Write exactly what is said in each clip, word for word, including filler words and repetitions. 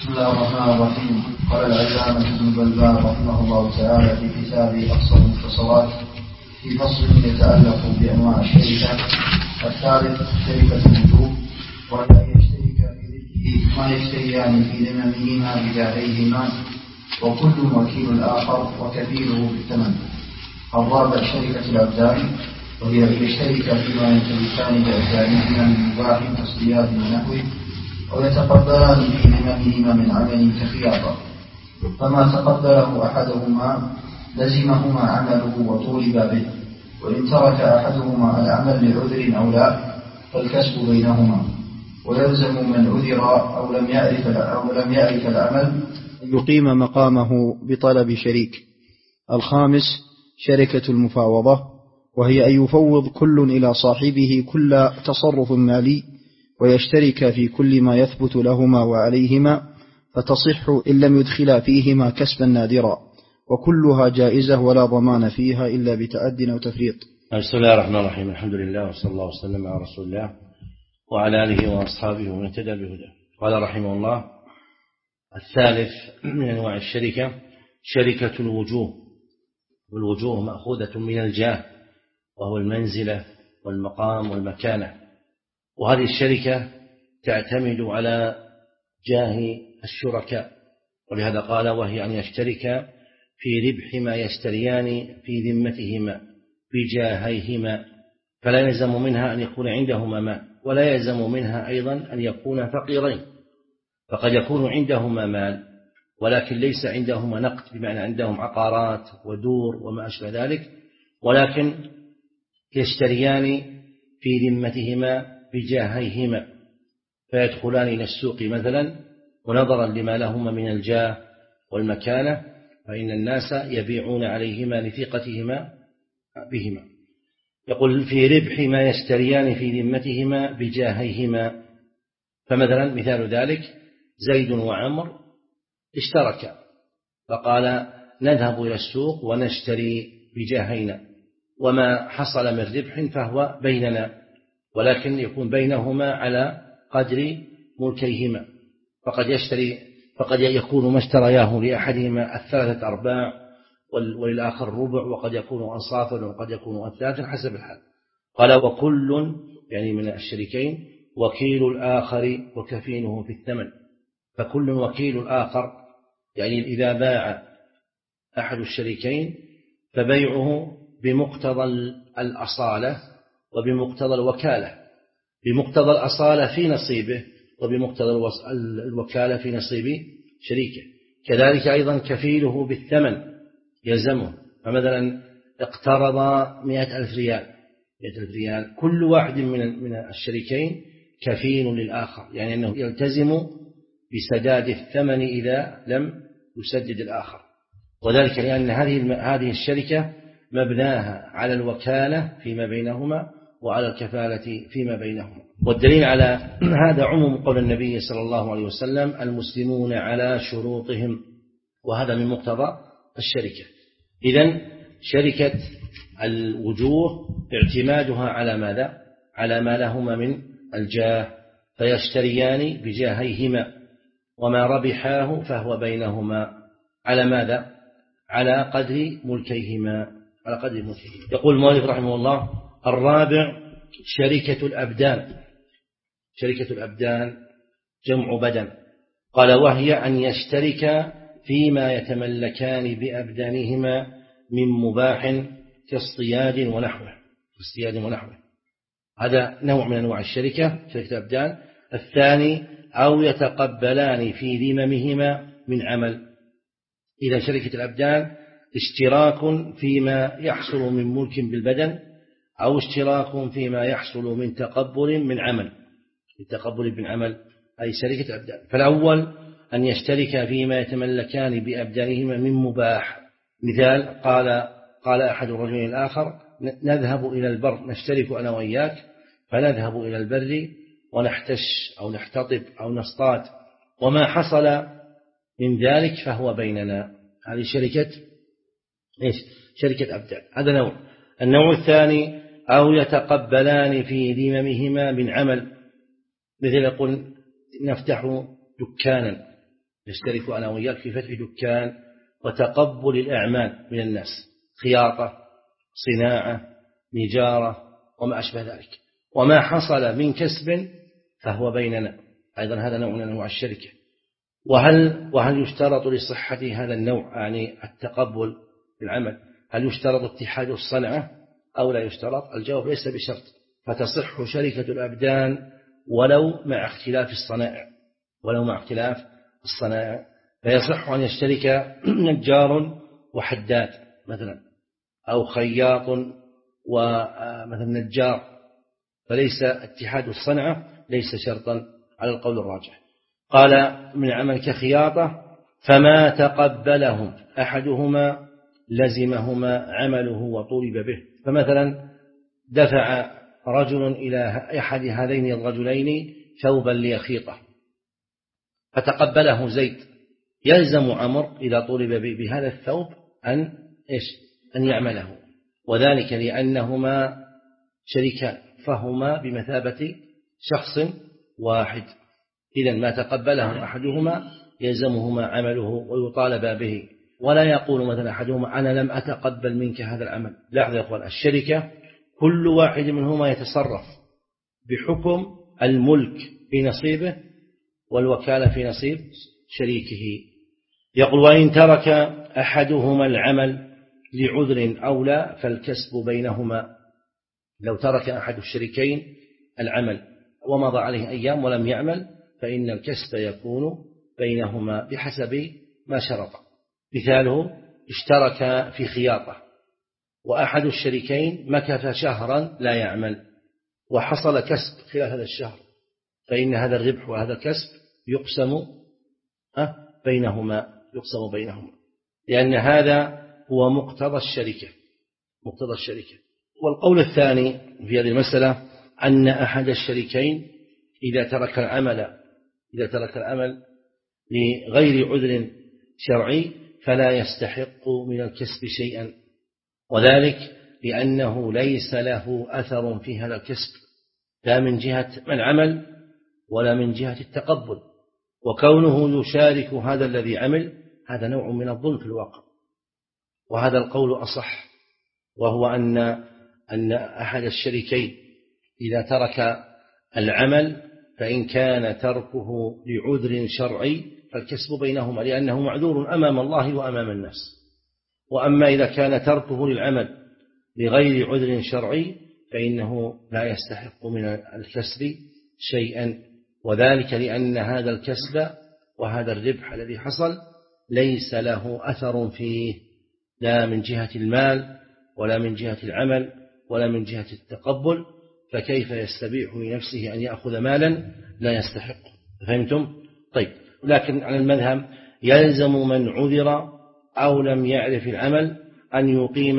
بسم الله الرحمن الرحيم. قال العلامة ابن بلبان رحمه الله تعالى في كتابه أقصى المختصرات في فصل يتعلق بأنواع الشركة. الثالث شركة الوجوب، وهي أن يشترك في ما يشتريان في ذممهما بجاهيهما وكل وكيل الآخر وكفيله بالثمن. الرابع شركة الأبدان، وهي أن يشترك فيما يمتلكان بأبدانهما من مباح تصديات ونحوه ويتقبلان في ذممهما من عمل كخياطة، فما تقبله أحدهما لزمهما عمله وطولب به، وإن ترك أحدهما العمل لعذر أو لا فالكسب بينهما، ويلزم من عذر أو لم يعرف أو لم يعرف العمل أن يقيم مقامه بطلب شريك. الخامس شركة المفاوضة، وهي أن يفوض كل إلى صاحبه كل تصرف مالي ويشترك في كل ما يثبت لهما وعليهما، فتصح إن لم يدخلا فيهما كسبا نادرا، وكلها جائزة ولا ضمان فيها إلا بتعد أو تفريط. بسم الله الرحمن الرحيم. الحمد لله وصلى الله وسلم على رسول الله وعلى آله وأصحابه ومن اهتدى بهداه. قال رحمه الله: الثالث من أنواع الشركة شركة الوجوه، والوجوه مأخوذة من الجاه، وهو المنزلة والمقام والمكانة، وهذه الشركة تعتمد على جاه الشركاء، ولهذا قال: وهي أن يشترك في ربح ما يشتريان في ذمتهما بجاهيهما، فلا يلزم منها أن يكون عندهما مال، ولا يلزم منها أيضا أن يكون فقيرين، فقد يكون عندهما مال ولكن ليس عندهما نقد، بمعنى عندهم عقارات ودور وما أشبه ذلك، ولكن يشتريان في ذمتهما بجاهيهما، فيدخلان إلى السوق مثلا، ونظرا لما لهما من الجاه والمكانة فإن الناس يبيعون عليهما لثقتهما بهما. يقول: في ربح ما يشتريان في ذمتهما بجاهيهما. فمثلا مثال ذلك: زيد وعمر اشتركا، فقال: نذهب إلى السوق ونشتري بجاهينا، وما حصل من ربح فهو بيننا، ولكن يكون بينهما على قدر ملكيهما، فقد يشتري فقد يكون ما اشترياه لأحدهما الثلاثة أرباع وللآخر ربع، وقد يكون أنصافا وقد يكون أثلاثا حسب الحال. قال: وكل يعني من الشريكين وكيل الآخر وكفينه في الثمن. فكل وكيل الآخر يعني إذا باع أحد الشريكين فبيعه بمقتضى الأصالة وبمقتضى الوكالة، بمقتضى الأصالة في نصيبه وبمقتضى الوكالة في نصيب شريكه. كذلك أيضا كفيله بالثمن يلزمه، فمثلا اقترض مئة ألف ريال مئة ألف ريال كل واحد من من الشريكين كفيل للآخر، يعني أنه يلتزم بسداد الثمن إذا لم يسدد الآخر، وذلك لأن هذه هذه الشركة مبناها على الوكالة فيما بينهما وعلى الكفالة فيما بينهما. والدليل على هذا عموم قول النبي صلى الله عليه وسلم: المسلمون على شروطهم، وهذا من مقتضى الشركة. إذن شركة الوجوه اعتمادها على ماذا؟ على ما لهما من الجاه، فيشتريان بجاهيهما، وما ربحاه فهو بينهما على ماذا؟ على قدر ملكيهما على قدر ملكيهما. يقول المؤلف رحمه الله: الرابع شركة الأبدان. شركة الأبدان جمع بدن. قال: وهي أن يشترك فيما يتملكان بأبدانهما من مباح كاصطياد ونحوه كاصطياد ونحوه هذا نوع من أنواع الشركة، شركة الأبدان. الثاني: أو يتقبلان في ذممهما من عمل. إذا شركة الأبدان اشتراك فيما يحصل من ملك بالبدن، أو اشتراك فيما يحصل من تقبل من عمل. التقبل من عمل أي شركة أبدان. فالأول أن يشترك فيما يتملكان بأبدانهما من مباح. مثال: قال قال أحد الرجلين الآخر: نذهب إلى البر، نشترك أنا وإياك، فنذهب إلى البر ونحتش أو نحتطب أو نصطاد، وما حصل من ذلك فهو بيننا. هذه شركة إيش؟ شركة أبدان. هذا نوع. النوع الثاني: أو يتقبلان في ذممهما من عمل. مثل يقول: نفتح دكانا نشترك أنا وإياك في فتح دكان وتقبل الأعمال من الناس، خياطة، صناعة، نجارة وما أشبه ذلك، وما حصل من كسب فهو بيننا، أيضا هذا نوع من أنواع الشركة. وهل وهل يشترط لصحة هذا النوع يعني التقبل بالعمل هل يشترط اتحاد الصنعة أو لا يشترط؟ الجواب ليس بشرط، فتصح شركة الأبدان ولو مع اختلاف الصنائع، ولو مع اختلاف الصنائع، فيصح أن يشترك نجار وحداد مثلا، أو خياط ومثلا نجار، فليس اتحاد الصنعة ليس شرطا على القول الراجح. قال من عمل كخياطة فما تقبلهم أحدهما لزمهما عمله وطولب به. فمثلا دفع رجل إلى أحد هذين الرجلين ثوبا ليخيطه فتقبله زيد، يلزم عمر إذا طولب بهذا الثوب أن إيش أن يعمله، وذلك لأنهما شريكان فهما بمثابة شخص واحد، إذن ما تقبله أحدهما يلزمهما عمله ويطالب به، ولا يقول مثلا أحدهما أنا لم أتقبل منك هذا العمل. لاحظوا يا أخوان، الشركة كل واحد منهما يتصرف بحكم الملك في نصيبه والوكالة في نصيب شريكه. يقول وإن ترك أحدهما العمل لعذر أو لا فالكسب بينهما. لو ترك أحد الشريكين العمل ومضى عليه أيام ولم يعمل فإن الكسب يكون بينهما بحسب ما شرط. مثاله اشترك في خياطة وأحد الشريكين مكث شهرا لا يعمل وحصل كسب خلال هذا الشهر، فإن هذا الربح وهذا الكسب يقسم بينهما يقسم بينهما لأن هذا هو مقتضى الشركة مقتضى الشركة. والقول الثاني في هذه المسألة أن أحد الشريكين إذا ترك العمل إذا ترك العمل لغير عذر شرعي فلا يستحق من الكسب شيئا، وذلك لأنه ليس له أثر في هذا الكسب لا من جهة العمل ولا من جهة التقبل، وكونه يشارك هذا الذي عمل هذا نوع من الظلم في الواقع. وهذا القول أصح، وهو أن أن أحد الشريكين إذا ترك العمل فإن كان تركه لعذر شرعي فالكسب بينهما لأنه معذور أمام الله وأمام الناس. وأما إذا كان تركه للعمل لغير عذر شرعي فإنه لا يستحق من الكسب شيئا، وذلك لأن هذا الكسب وهذا الربح الذي حصل ليس له أثر فيه لا من جهة المال ولا من جهة العمل ولا من جهة التقبل، فكيف يستبيح لنفسه أن يأخذ مالا لا يستحق؟ فهمتم؟ طيب، لكن على المذهب يلزم من عذر أو لم يعرف العمل أن يقيم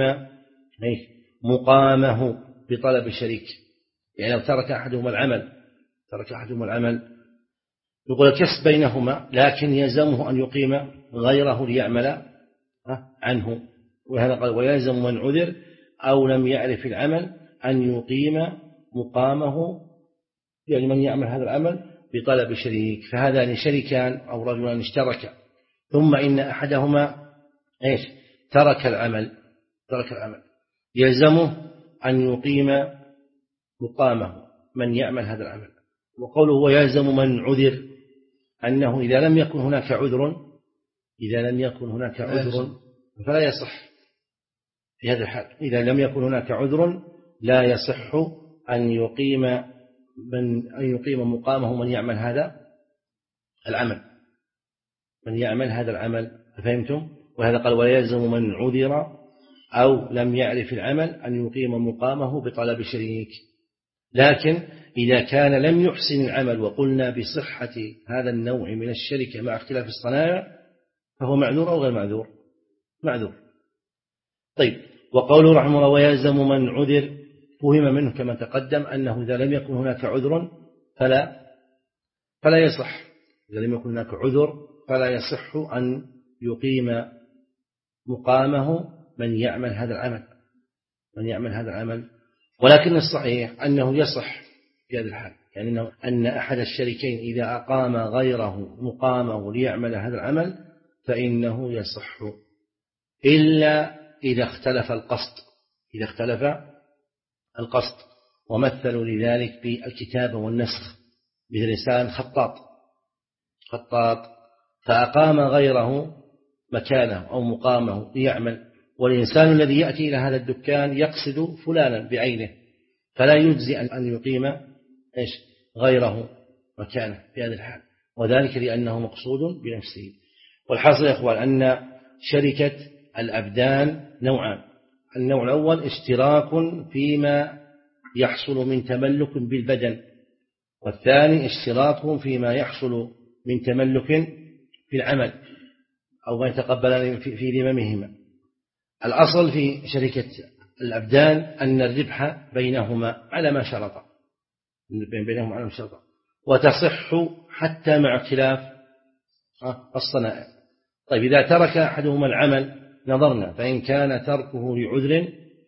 مقامه بطلب شريك. يعني لو ترك أحدهما العمل ترك أحدهما العمل يقول الكسب بينهما، لكن يلزمه أن يقيم غيره ليعمل عنه، وهذا قال ويلزم من عذر أو لم يعرف العمل أن يقيم مقامه، يعني من يعمل هذا العمل بطلب شريك. فهذان شريكان أو رجلان اشتركا ثم إن أحدهما إيش ترك العمل ترك العمل يلزمه أن يقيم مقامه من يعمل هذا العمل. وقوله ويلزم من عذر أنه إذا لم يكن هناك عذر إذا لم يكن هناك عذر فلا يصح في هذا الحال. إذا لم يكن هناك عذر لا يصح أن يقيم من أن يقيم مقامه من يعمل هذا العمل من يعمل هذا العمل. فهمتم؟ وهذا قال ويلزم من عذر أو لم يعرف العمل أن يقيم مقامه بطلب شريك. لكن إذا كان لم يحسن العمل وقلنا بصحة هذا النوع من الشركة مع اختلاف الصنائع فهو معذور أو غير معذور؟ معذور. طيب، وقوله رحمه الله ويلزم من عذر فهم منه كما تقدم أنه إذا لم يكن هناك عذر فلا فلا يصح إذا لم يكن هناك عذر فلا يصح أن يقيم مقامه من يعمل هذا العمل من يعمل هذا العمل. ولكن الصحيح أنه يصح في هذا الحال يعني أنه أن أحد الشريكين إذا أقام غيره مقامه ليعمل هذا العمل فإنه يصح، إلا إذا اختلف القصد، إذا اختلف القصد. ومثلوا لذلك بالكتابة والنسخ، مثل إنسان خطاط خطاط فأقام غيره مكانه أو مقامه ليعمل، والإنسان الذي يأتي إلى هذا الدكان يقصد فلانا بعينه، فلا يجزي أن يقيم إيش غيره مكانه في هذا الحال، وذلك لأنه مقصود بنفسه. والحاصل يا إخوان أن شركة الأبدان نوعان: النوع الأول اشتراك فيما يحصل من تملك بالبدن، والثاني اشتراك فيما يحصل من تملك في العمل أو ما يتقبلان في ذممهما. الأصل في شركة الأبدان أن الربح بينهما على ما شرط، بينهما على ما شرط، وتصح حتى مع اختلاف الصنائع. طيب إذا ترك أحدهما العمل نظرنا، فإن كان تركه لعذر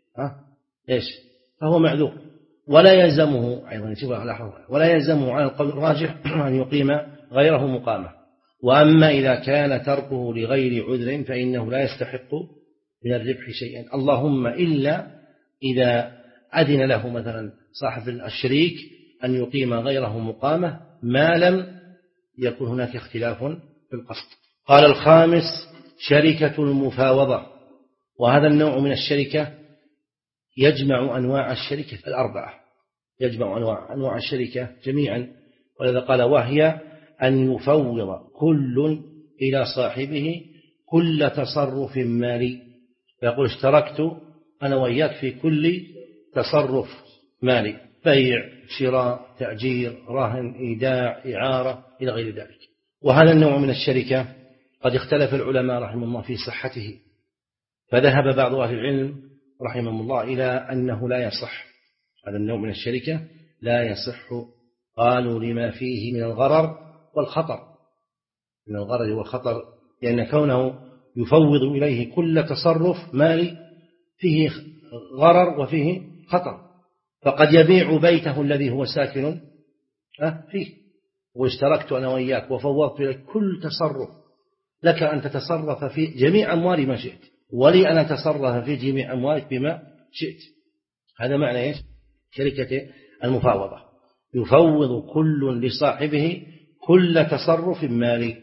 إيش فهو معذور، ولا يلزمه أيضا ولا يلزمه على القول الراجح أن يقيم غيره مقامه. وأما إذا كان تركه لغير عذر فإنه لا يستحق من الربح شيئا، اللهم إلا إذا أذن له مثلا صاحب الشريك أن يقيم غيره مقامه ما لم يكن هناك اختلاف في القصد. قال الخامس شركة المفاوضة، وهذا النوع من الشركة يجمع أنواع الشركة الأربعة، يجمع أنواع أنواع الشركة جميعا، ولذا قال وهي أن يفوض كل إلى صاحبه كل تصرف مالي، فيقول اشتركت أنا وإياك في كل تصرف مالي، بيع شراء تأجير رهن إيداع إعارة إلى غير ذلك. وهذا النوع من الشركة قد اختلف العلماء رحمه الله في صحته، فذهب بعض أهل العلم رحمه الله إلى أنه لا يصح، هذا النوع من الشركة لا يصح، قالوا لما فيه من الغرر والخطر، من الغرر والخطر، لأن كونه يفوض إليه كل تصرف مالي فيه غرر وفيه خطر، فقد يبيع بيته الذي هو ساكن فيه، واشتركت أنا وإياك وفوضت إليك كل تصرف، لك أن تتصرف في جميع أموالي ما شئت، ولي أن أتصرف في جميع أموالك بما شئت. هذا معنى إيش شركة المفاوضة، يفوض كل لصاحبه كل تصرف مالي،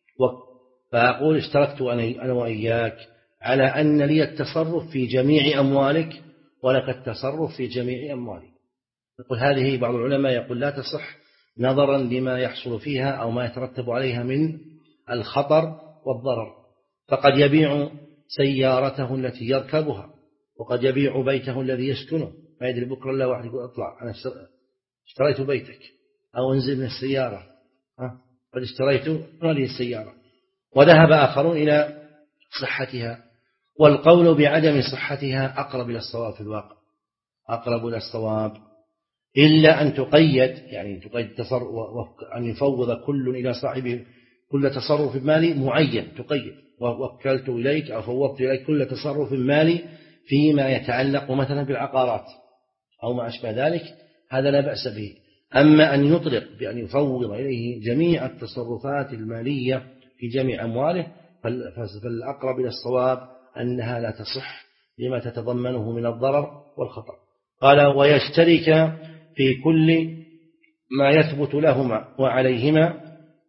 فأقول اشتركت أنا وإياك على أن لي التصرف في جميع أموالك ولك التصرف في جميع أموالك. يقول هذه بعض العلماء يقول لا تصح نظرا لما يحصل فيها أو ما يترتب عليها من الخطر والضرر، فقد يبيع سيارته التي يركبها، وقد يبيع بيته الذي يسكنه، ما يدري بكرة الله واحد يقول اطلع أنا اشتريت بيتك، أو انزل من السيارة قد اشتريت هذه السيارة. وذهب آخرون إلى صحتها، والقول بعدم صحتها أقرب إلى الصواب في الواقع، أقرب إلى الصواب، إلا أن تقيد، يعني تقيد تصرف أن يفوض كل إلى صاحبه كل تصرف مالي معين، تقيد ووكلت إليك أو فوضت إليك كل تصرف مالي فيما يتعلق مثلا بالعقارات أو ما أشبه ذلك، هذا لا بأس به. أما أن يطلق بأن يفوض إليه جميع التصرفات المالية في جميع أمواله فالأقرب إلى الصواب أنها لا تصح لما تتضمنه من الضرر والخطر. قال ويشترك في كل ما يثبت لهما وعليهما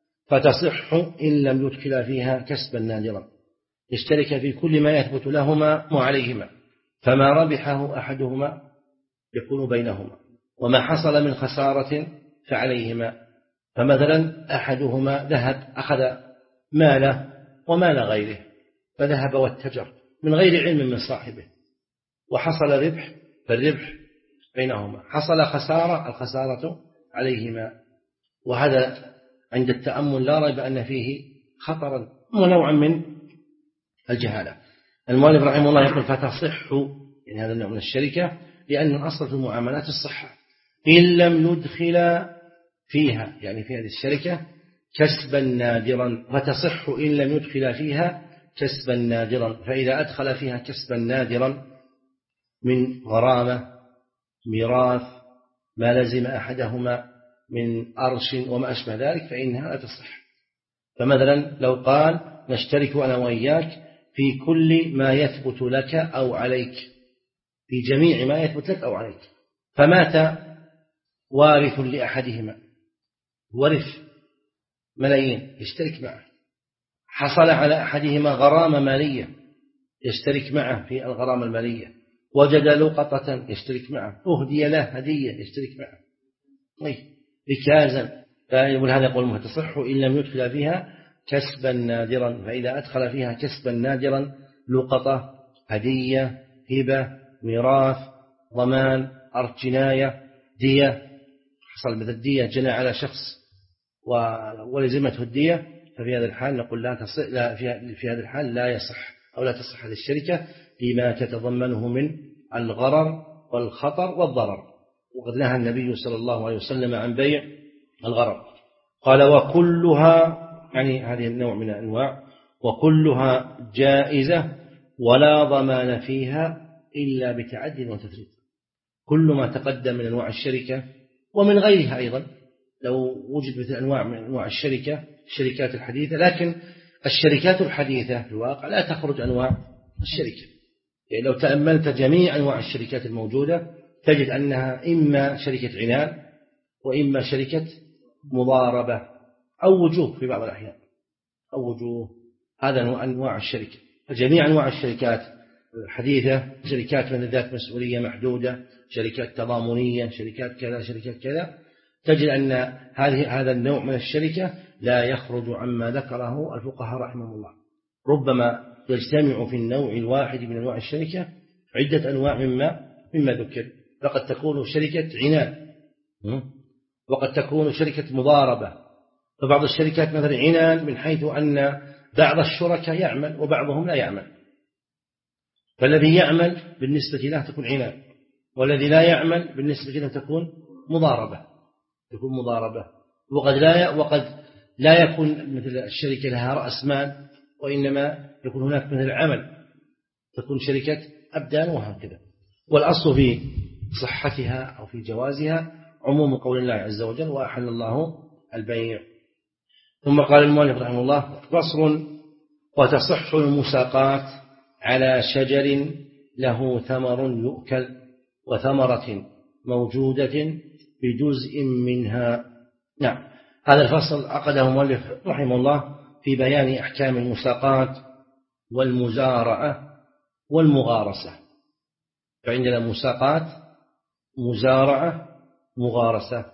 فتصح إن لم يدخل فيها كسبا نادرا، يشترك في كل ما يثبت لهما وعليهما، فما ربحه أحدهما يكون بينهما، وما حصل من خسارة فعليهما. فمثلا أحدهما ذهب أخذ ماله ومال غيره فذهب واتجر من غير علم من صاحبه، وحصل ربح فالربح بينهما، حصل خسارة الخسارة عليهما، وهذا عند التأمل لا ريب أن فيه خطرا ونوعا من الجهالة. المؤلف رحمه الله يقول فتصح، يعني هذا النوع من الشركة، لأن الأصل في المعاملات الصحة، إن لم يدخل فيها يعني في هذه الشركة كسبا نادرا، فتصح إن لم يدخل فيها كسبا نادرا، فإذا أدخل فيها كسبا نادرا من غرامة ميراث ما لزم أحدهما من أرش وما أشبه ذلك فإنها لا تصح. فمثلا لو قال نشترك أنا وإياك في كل ما يثبت لك أو عليك، في جميع ما يثبت لك أو عليك، فمات وارث لأحدهما، ورث ملايين يشترك معه، حصل على أحدهما غرامة مالية يشترك معه في الغرامة المالية، وجد لقطة يشترك معه، أهدي له هدية يشترك معه، ركازا، فيقول هذا يقول ما تصح إن لم يدخل فيها كسبا نادرا. فإذا أدخل فيها كسبا نادرا، لقطة، هدية، هبة، ميراث، ضمان، أرض جناية، دية، حصل مثل الدية جنى على شخص ولزمته الدية، ففي هذا الحال نقول لا تصح، لا في هذا الحال لا يصح أو لا تصح هذه الشركة لما تتضمنه من الغرر والخطر والضرر. وقد نهى النبي صلى الله عليه وسلم عن بيع الغرر، قال وكلها، يعني هذه النوع من الأنواع، وكلها جائزة ولا ضمان فيها إلا بتعد وتفريط. كل ما تقدم من أنواع الشركة ومن غيرها أيضا، لو وجد مثل أنواع من أنواع الشركة الشركات الحديثة، لكن الشركات الحديثة في الواقع لا تخرج أنواع الشركة. يعني لو تأملت جميع أنواع الشركات الموجودة تجد أنها إما شركة عنان وإما شركة مضاربة أو وجوه في بعض الأحيان أو وجوه. هذا أنواع الشركة. جميع أنواع الشركات الحديثة شركات من ذات مسؤولية محدودة، شركات تضامنية، شركات كذا شركات كذا، تجد أن هذه هذا النوع من الشركة لا يخرج عما ذكره الفقهاء رحمهم الله. ربما يجتمع في النوع الواحد من أنواع الشركة عدة أنواع مما مما ذكر. فقد تكون شركة عنان، وقد تكون شركة مضاربة. فبعض الشركات مثلا عنان من حيث أن بعض الشركاء يعمل وبعضهم لا يعمل، فالذي يعمل بالنسبة له تكون عنان، والذي لا يعمل بالنسبة له تكون مضاربة تكون مضاربة. وقد لا وقد لا يكون مثل الشركة لها رأس مال، وإنما يكون هناك مثل العمل، تكون شركة أبدان وهكذا. والأصل في صحتها أو في جوازها عموم قول الله عز وجل وأحل الله البيع. ثم قال المؤلف رحمه الله فصل: وتصح المساقات على شجر له ثمر يؤكل وثمرة موجودة بجزء منها. نعم، هذا الفصل عقده المؤلف رحمه الله في بيان أحكام المساقات والمزارعة والمغارسة. فعندنا مساقات، مزارعة، مغارسة.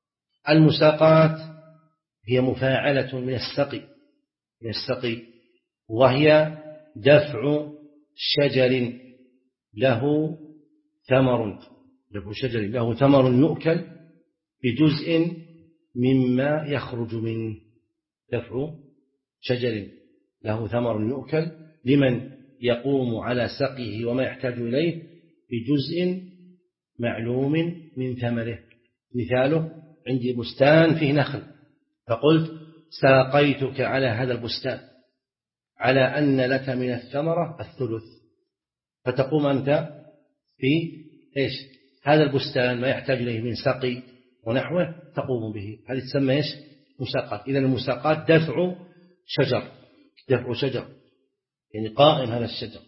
المساقات هي مفاعلة من السقي من السقي وهي دفع شجر له ثمر دفع شجر له ثمر يؤكل بجزء مما يخرج منه. دفع شجر له ثمر يؤكل لمن يقوم على سقيه وما يحتاج إليه بجزء معلوم من ثمره. مثاله: عندي بستان فيه نخل، فقلت ساقيتك على هذا البستان على أن لك من الثمرة الثلث، فتقوم أنت في إيش؟ هذا البستان ما يحتاج إليه من سقي ونحوه تقوم به. هذه تسمى إيش؟ مساقات. إذن المساقات دفع شجر دفع شجر يعني قائم هذا الشجر.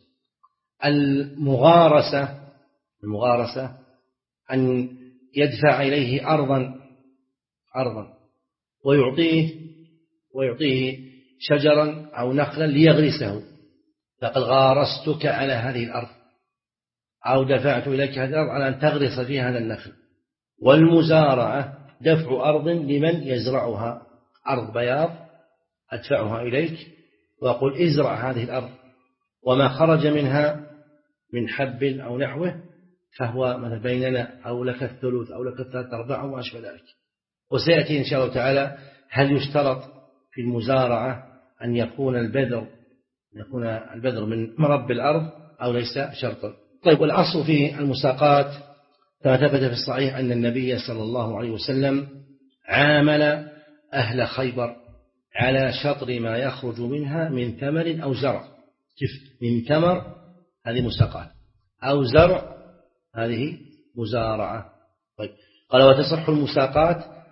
المغارسة المغارسة أن يدفع إليه أرضا أرضا ويعطيه ويعطيه شجرا أو نخلا ليغرسه. لقد غارستك على هذه الأرض، أو دفعت إليك هذه الأرض على أن تغرس فيها هذا النخل. والمزارعة دفع أرض لمن يزرعها، أرض بياض أدفعها إليك وأقول ازرع هذه الأرض، وما خرج منها من حب أو نحوه فهو مثل بيننا، أو لك الثلث أو لك الثلاث أرباع وما أشبه ذلك. وسيأتي إن شاء الله تعالى هل يشترط في المزارعة أن يكون البذر يكون البذر من مرب الأرض أو ليس شرطا. طيب، والأصل في المساقات كما ثبت في الصحيح أن النبي صلى الله عليه وسلم عامل أهل خيبر على شطر ما يخرج منها من ثمر أو زرع. كيف؟ من ثمر هذه مساقات، أو زرع هذه مزارعة. طيب، قال وتصح المساقات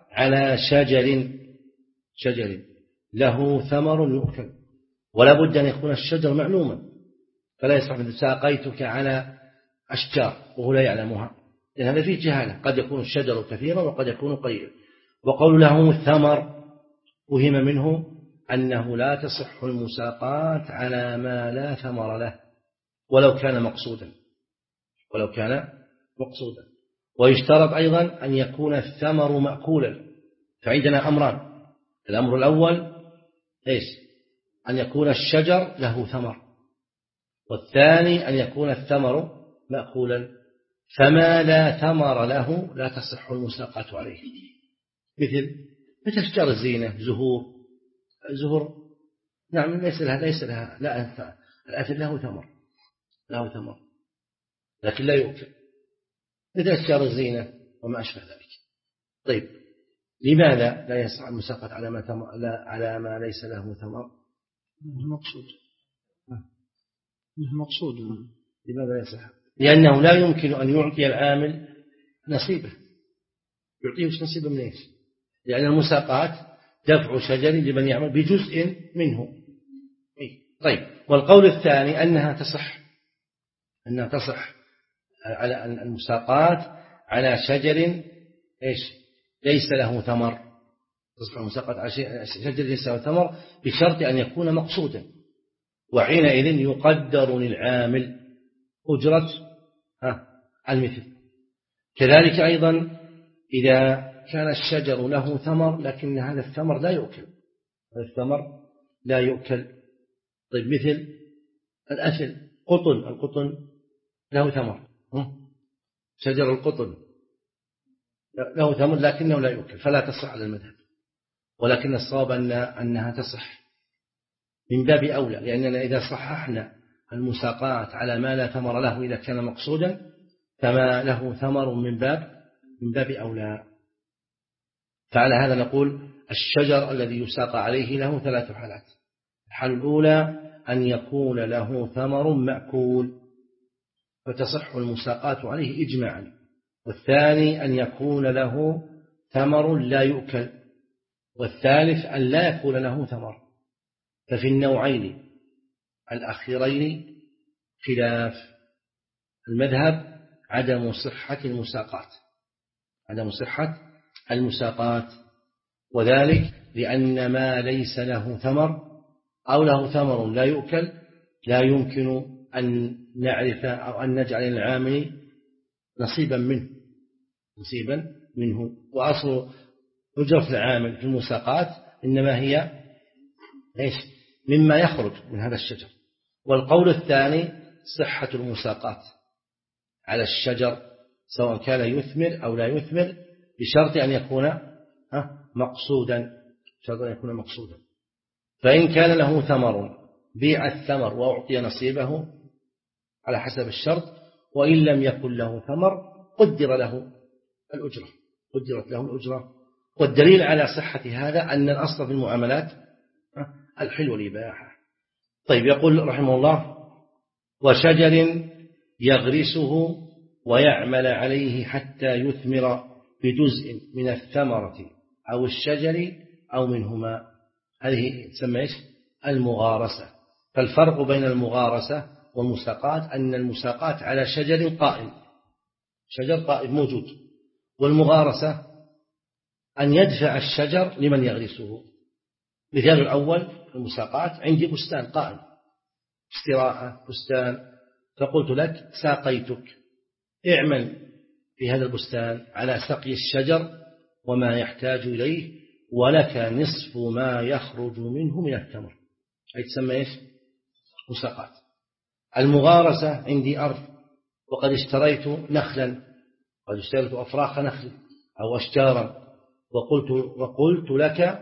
على شجر شجر له ثمر يؤكل، ولا بد أن يكون الشجر معلوما، فلا يصح أن ساقيتك على أشجار وهو لا يعلمها، لأن هذا فيه جهالة، قد يكون الشجر كثيرا وقد يكون قليلا. وقول له ثمر وهم منه أنه لا تصح المساقات على ما لا ثمر له ولو كان مقصودا ولو كان مقصودا. ويشترط أيضا أن يكون الثمر مأكولا، فعندنا أمران: الأمر الأول إيش؟ أن يكون الشجر له ثمر، والثاني أن يكون الثمر مأكولا. فما لا ثمر له لا تصح المساقات عليه، مثل مثل أشجار الزينة، زهور زهور نعم ليس لها ليس لها لا الأثل له ثمر له ثمر لكن لا يؤكل، مثل أشجار الزينة وما أشبه ذلك. طيب لماذا لا يصح المساقات على ما ثمر لا على ما ليس له ثمر؟ مقصود مقصود لماذا لا يصح؟ لأنه لا يمكن أن يعطي العامل نصيبه، يعطيه نصيبه من إيش؟ لأن المساقات دفع شجر لمن يعمل بجزء منه. طيب والقول الثاني أنها تصح أنها تصح على المساقات على شجر إيش ليس له ثمر، تصح المساقات على شجر ليس له ثمر بشرط أن يكون مقصودا، وحينئذ يقدر للعامل أجرة المثل. كذلك أيضا إذا كان الشجر له ثمر لكن هذا الثمر لا يؤكل هذا الثمر لا يؤكل طيب مثل الأثل، قطن القطن له ثمر، شجر القطن له ثمر لكنه لا يؤكل، فلا تصح على المذهب، ولكن الصواب أن أنها تصح من باب أولى، لأننا إذا صححنا المساقات على ما لا ثمر له إذا كان مقصودا فما له ثمر من باب من باب أولى. فعلى هذا نقول الشجر الذي يساق عليه له ثلاث حالات: الحالة الأولى أن يكون له ثمر مأكول فتصح المساقات عليه إجماعا، والثاني أن يكون له ثمر لا يؤكل، والثالث أن لا يكون له ثمر. ففي النوعين الأخيرين خلاف، المذهب عدم صحة المساقات عدم صحة المساقات وذلك لأن ما ليس له ثمر أو له ثمر لا يؤكل لا يمكن أن نعرف أو أن نجعل العامل نصيبا منه نصيبا منه وأصل أجرة العامل في المساقات إنما هي إيش؟ مما يخرج من هذا الشجر. والقول الثاني صحة المساقات على الشجر سواء كان يثمر أو لا يثمر بشرط أن يكون مقصودا شرط أن يكون مقصودا. فإن كان له ثمر بيع الثمر وأعطي نصيبه على حسب الشرط، وإن لم يكن له ثمر قدر له الأجرة قدرت له الأجرة. والدليل على صحة هذا أن الأصل في المعاملات الحل والإباحة. طيب يقول رحمه الله: وشجر يغرسه ويعمل عليه حتى يثمر بجزء من الثمرة أو الشجر أو منهما. هذه تسمى إيش؟ المغارسة. فالفرق بين المغارسة والمساقات أن المساقات على شجر قائم شجر قائم موجود، والمغارسة أن يدفع الشجر لمن يغرسه. مثال الأول المساقات: عندي بستان قائم استراحة بستان، فقلت لك ساقيتك، اعمل في هذا البستان على سقي الشجر وما يحتاج إليه ولك نصف ما يخرج منه من الثمر. أي تسمى إيش؟ مساقات. المغارسة: عندي أرض وقد اشتريت نخلا قد اشتريت أفراخ نخل أو أشجارا وقلت, وقلت لك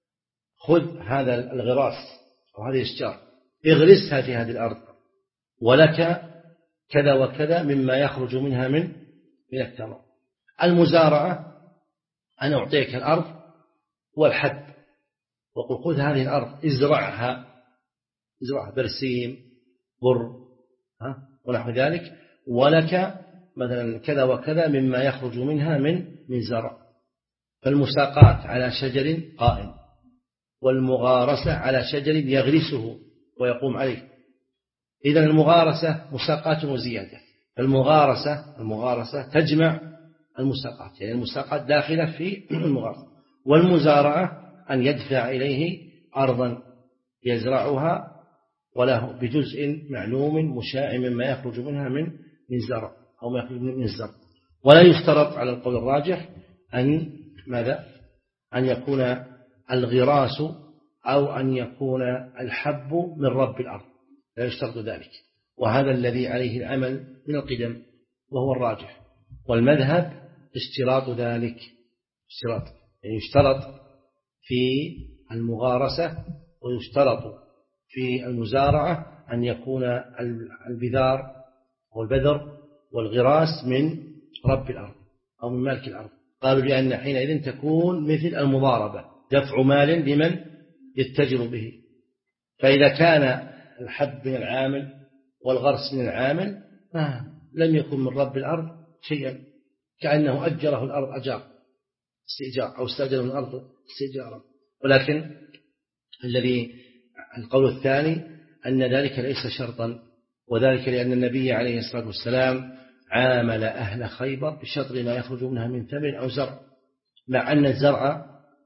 خذ هذا الغراس أو هذه الأشجار اغرسها في هذه الأرض ولك كذا وكذا مما يخرج منها من من الثمر. المزارعة: أنا أعطيك الأرض والحب وقل خذ هذه الأرض ازرعها ازرعها برسيم بر ونحو ذلك ولك مثلا كذا وكذا مما يخرج منها من من زرع. فالمساقات على شجر قائم، والمغارسة على شجر يغرسه ويقوم عليه. إذن المغارسة مساقات وزيادة. المغارسة المغارسة تجمع المساقات، يعني المساقات داخلة في المغارسة. والمزارعة أن يدفع إليه أرضا يزرعها وله بجزء معلوم مشاع مما يخرج منها من من زرع أو ما يخرج من الزرع. ولا يشترط على القول الراجح أن ماذا أن يكون الغراس أو أن يكون الحب من رب الأرض، لا يشترط ذلك. وهذا الذي عليه العمل من القدم وهو الراجح. والمذهب اشتراط ذلك، اشتراط يعني يشترط في المغارسة ويشترط في المزارعة أن يكون البذار والبذر والغراس من رب الأرض أو من مالك الأرض. قالوا لأن حينئذ تكون مثل المضاربة، دفع مال لمن يتجر به. فإذا كان الحب من العامل والغرس من العامل لم يكن من رب الأرض شيئا، كأنه أجره الأرض أجار استئجار أو استأجر من الأرض استئجارا. ولكن الذي القول الثاني أن ذلك ليس شرطا، وذلك لأن النبي عليه الصلاة والسلام عامل أهل خيبر بشطر ما يخرج منها من ثمر أو زرع، مع أن الزرع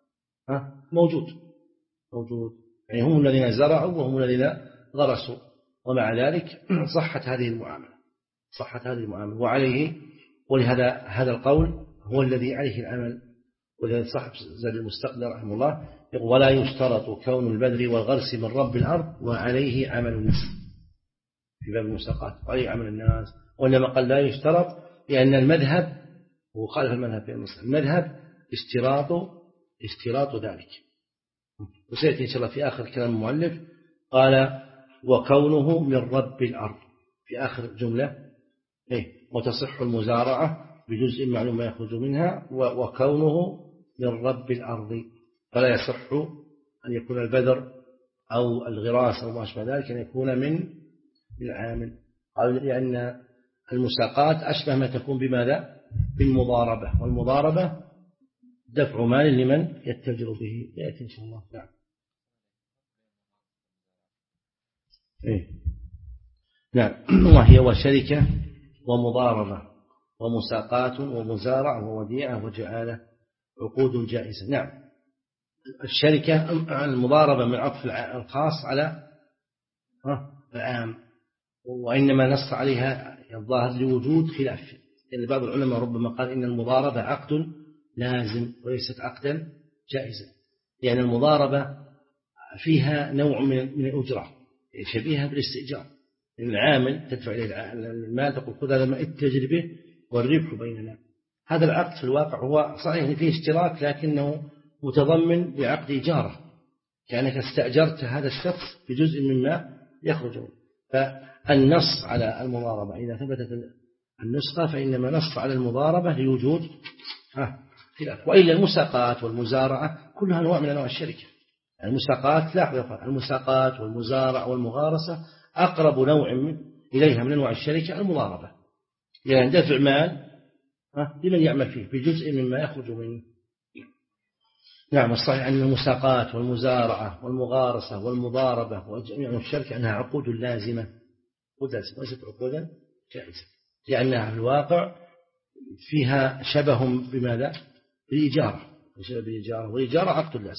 موجود موجود يعني هم الذين زرعوا وهم الذين غرسوا، ومع ذلك صحت هذه المعاملة صحت هذه المعاملة وعليه. ولهذا هذا القول هو الذي عليه العمل. ولهذا صاحب زاد المستقبل رحمه الله يقول ولا يشترط كون البذر والغرس من رب الأرض وعليه عمل الناس في باب المساقات، وعليه عمل الناس. وإنما قال لا يشترط لأن المذهب وخالف المذهب في المسألة، المذهب اشتراط اشتراط ذلك. وسيأتي إن شاء الله في آخر كلام المؤلف قال وكونه من رب الأرض في آخر جملة إيه وتصح المزارعة بجزء معلوم ما يخرج منها وكونه من رب الأرض. فلا يصح أن يكون البذر أو الغراس أو ما أشبه ذلك أن يكون من العامل. قالوا لأن المساقات أشبه ما تكون بماذا بالمضاربة، والمضاربة دفع مال لمن يتجر به. يأتي إن شاء الله. نعم. إيه؟ نعم. وهي وشركة ومضاربة ومساقات ومزارع ووديعة وجعالة عقود جائزة. نعم. الشركة المضاربة من عطف الخاص على العام، وإنما نص عليها الظاهر لوجود خلاف. يعني بعض العلماء ربما قال إن المضاربة عقد لازم وليست عقدا جائزا، لأن يعني المضاربة فيها نوع من الأجرة شبيهة بالاستئجار. العامل تدفع إليه المال تقول خذ هذا ما اتجر به والربح بيننا. هذا العقد في الواقع هو صحيح فيه اشتراك لكنه متضمن بعقد إجارة، كأنك استأجرت هذا الشخص بجزء مما يخرج منه. فالنص على المضاربة إذا ثبتت النسخة فإنما نص على المضاربة لوجود خلاف. وإلا المساقات والمزارعة كلها أنواع من أنواع الشركة. المساقات لا المساقات والمزارع والمغارسة أقرب نوع من إليها من أنواع الشركة المضاربة، يعني دفع مال لمن يعمل فيه بجزء مما يخرج منه. نعم. الصحيح أن المساقات والمزارعة والمغارسة والمضاربة وجميع الشركة أنها عقود لازمة، عقود لازمة وليست عقودا جائزة، لأنها في الواقع فيها شبه بماذا؟ بالإجارة. والإجارة عقد لازم.